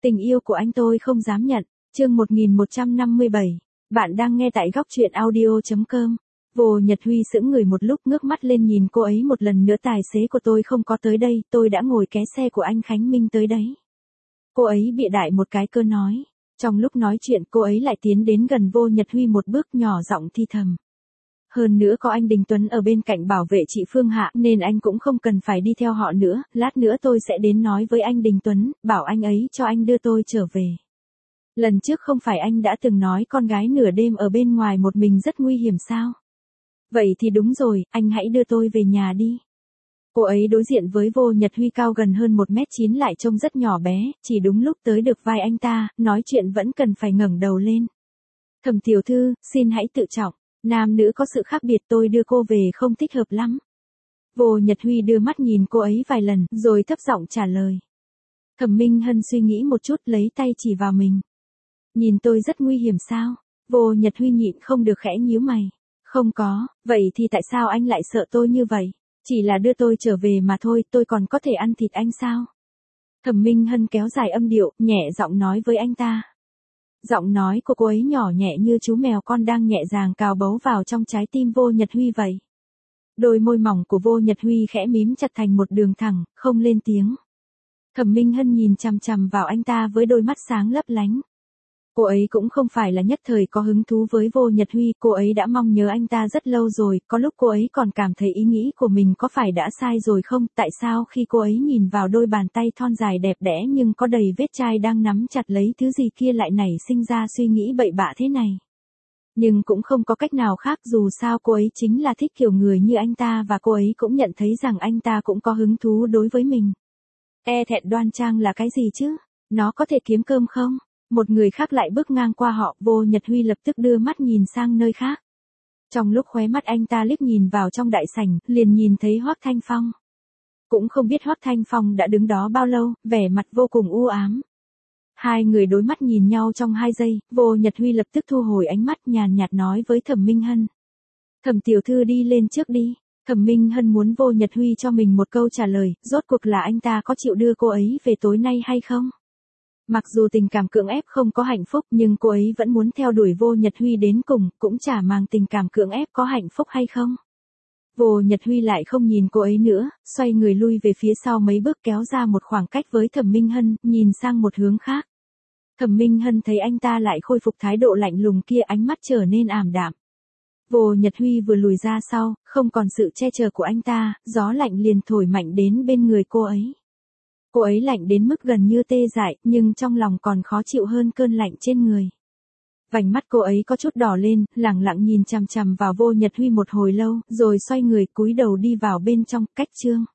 Tình yêu của anh tôi không dám nhận. Chương 1157. Bạn đang nghe tại góc truyện audio.com. Vô Nhật Huy sững người một lúc, ngước mắt lên nhìn cô ấy một lần nữa. Tài xế của tôi không có tới đây, tôi đã ngồi ké xe của anh Khánh Minh tới đấy. Cô ấy bịa đại một cái cơ nói. Trong lúc nói chuyện, cô ấy lại tiến đến gần Vô Nhật Huy một bước, nhỏ giọng thi thầm. Hơn nữa có anh Đình Tuấn ở bên cạnh bảo vệ chị Phương Hạ, nên anh cũng không cần phải đi theo họ nữa. Lát nữa tôi sẽ đến nói với anh Đình Tuấn, bảo anh ấy cho anh đưa tôi trở về. Lần trước không phải anh đã từng nói con gái nửa đêm ở bên ngoài một mình rất nguy hiểm sao? Vậy thì đúng rồi, anh hãy đưa tôi về nhà đi. Cô ấy đối diện với Vô Nhật Huy cao gần hơn 1m9, lại trông rất nhỏ bé, chỉ đúng lúc tới được vai anh ta, nói chuyện vẫn cần phải ngẩng đầu lên. Thẩm tiểu thư, xin hãy tự trọng, nam nữ có sự khác biệt, tôi đưa cô về không thích hợp lắm. Vô Nhật Huy đưa mắt nhìn cô ấy vài lần, rồi thấp giọng trả lời. Thẩm Minh Hân suy nghĩ một chút, lấy tay chỉ vào mình. Nhìn tôi rất nguy hiểm sao? Vô Nhật Huy nhịn không được khẽ nhíu mày. Không có, vậy thì tại sao anh lại sợ tôi như vậy? Chỉ là đưa tôi trở về mà thôi, tôi còn có thể ăn thịt anh sao? Thẩm Minh Hân kéo dài âm điệu, nhẹ giọng nói với anh ta. Giọng nói của cô ấy nhỏ nhẹ như chú mèo con đang nhẹ nhàng cào bấu vào trong trái tim Vô Nhật Huy vậy. Đôi môi mỏng của Vô Nhật Huy khẽ mím chặt thành một đường thẳng, không lên tiếng. Thẩm Minh Hân nhìn chằm chằm vào anh ta với đôi mắt sáng lấp lánh. Cô ấy cũng không phải là nhất thời có hứng thú với Vô Nhật Huy, cô ấy đã mong nhớ anh ta rất lâu rồi, có lúc cô ấy còn cảm thấy ý nghĩ của mình có phải đã sai rồi không, tại sao khi cô ấy nhìn vào đôi bàn tay thon dài đẹp đẽ nhưng có đầy vết chai đang nắm chặt lấy thứ gì kia lại nảy sinh ra suy nghĩ bậy bạ thế này. Nhưng cũng không có cách nào khác, dù sao cô ấy chính là thích kiểu người như anh ta và cô ấy cũng nhận thấy rằng anh ta cũng có hứng thú đối với mình. E thẹn đoan trang là cái gì chứ? Nó có thể kiếm cơm không? Một người khác lại bước ngang qua họ, Vô Nhật Huy lập tức đưa mắt nhìn sang nơi khác. Trong lúc khóe mắt anh ta liếc nhìn vào trong đại sảnh, liền nhìn thấy Hoắc Thanh Phong. Cũng không biết Hoắc Thanh Phong đã đứng đó bao lâu, vẻ mặt vô cùng u ám. Hai người đối mắt nhìn nhau trong 2 giây, Vô Nhật Huy lập tức thu hồi ánh mắt, nhàn nhạt nói với Thẩm Minh Hân. Thẩm tiểu thư đi lên trước đi. Thẩm Minh Hân muốn Vô Nhật Huy cho mình một câu trả lời, rốt cuộc là anh ta có chịu đưa cô ấy về tối nay hay không? Mặc dù tình cảm cưỡng ép không có hạnh phúc, nhưng cô ấy vẫn muốn theo đuổi Vô Nhật Huy đến cùng, cũng chả màng tình cảm cưỡng ép có hạnh phúc hay không. Vô Nhật Huy lại không nhìn cô ấy nữa, xoay người lui về phía sau mấy bước, kéo ra một khoảng cách với Thẩm Minh Hân, nhìn sang một hướng khác. Thẩm Minh Hân thấy anh ta lại khôi phục thái độ lạnh lùng kia, ánh mắt trở nên ảm đạm. Vô Nhật Huy vừa lùi ra sau, không còn sự che chở của anh ta, gió lạnh liền thổi mạnh đến bên người cô ấy. Cô ấy lạnh đến mức gần như tê dại, nhưng trong lòng còn khó chịu hơn cơn lạnh trên người. Vành mắt cô ấy có chút đỏ lên, lẳng lặng nhìn chằm chằm vào Vô Nhật Huy một hồi lâu, rồi xoay người cúi đầu đi vào bên trong, cách chương.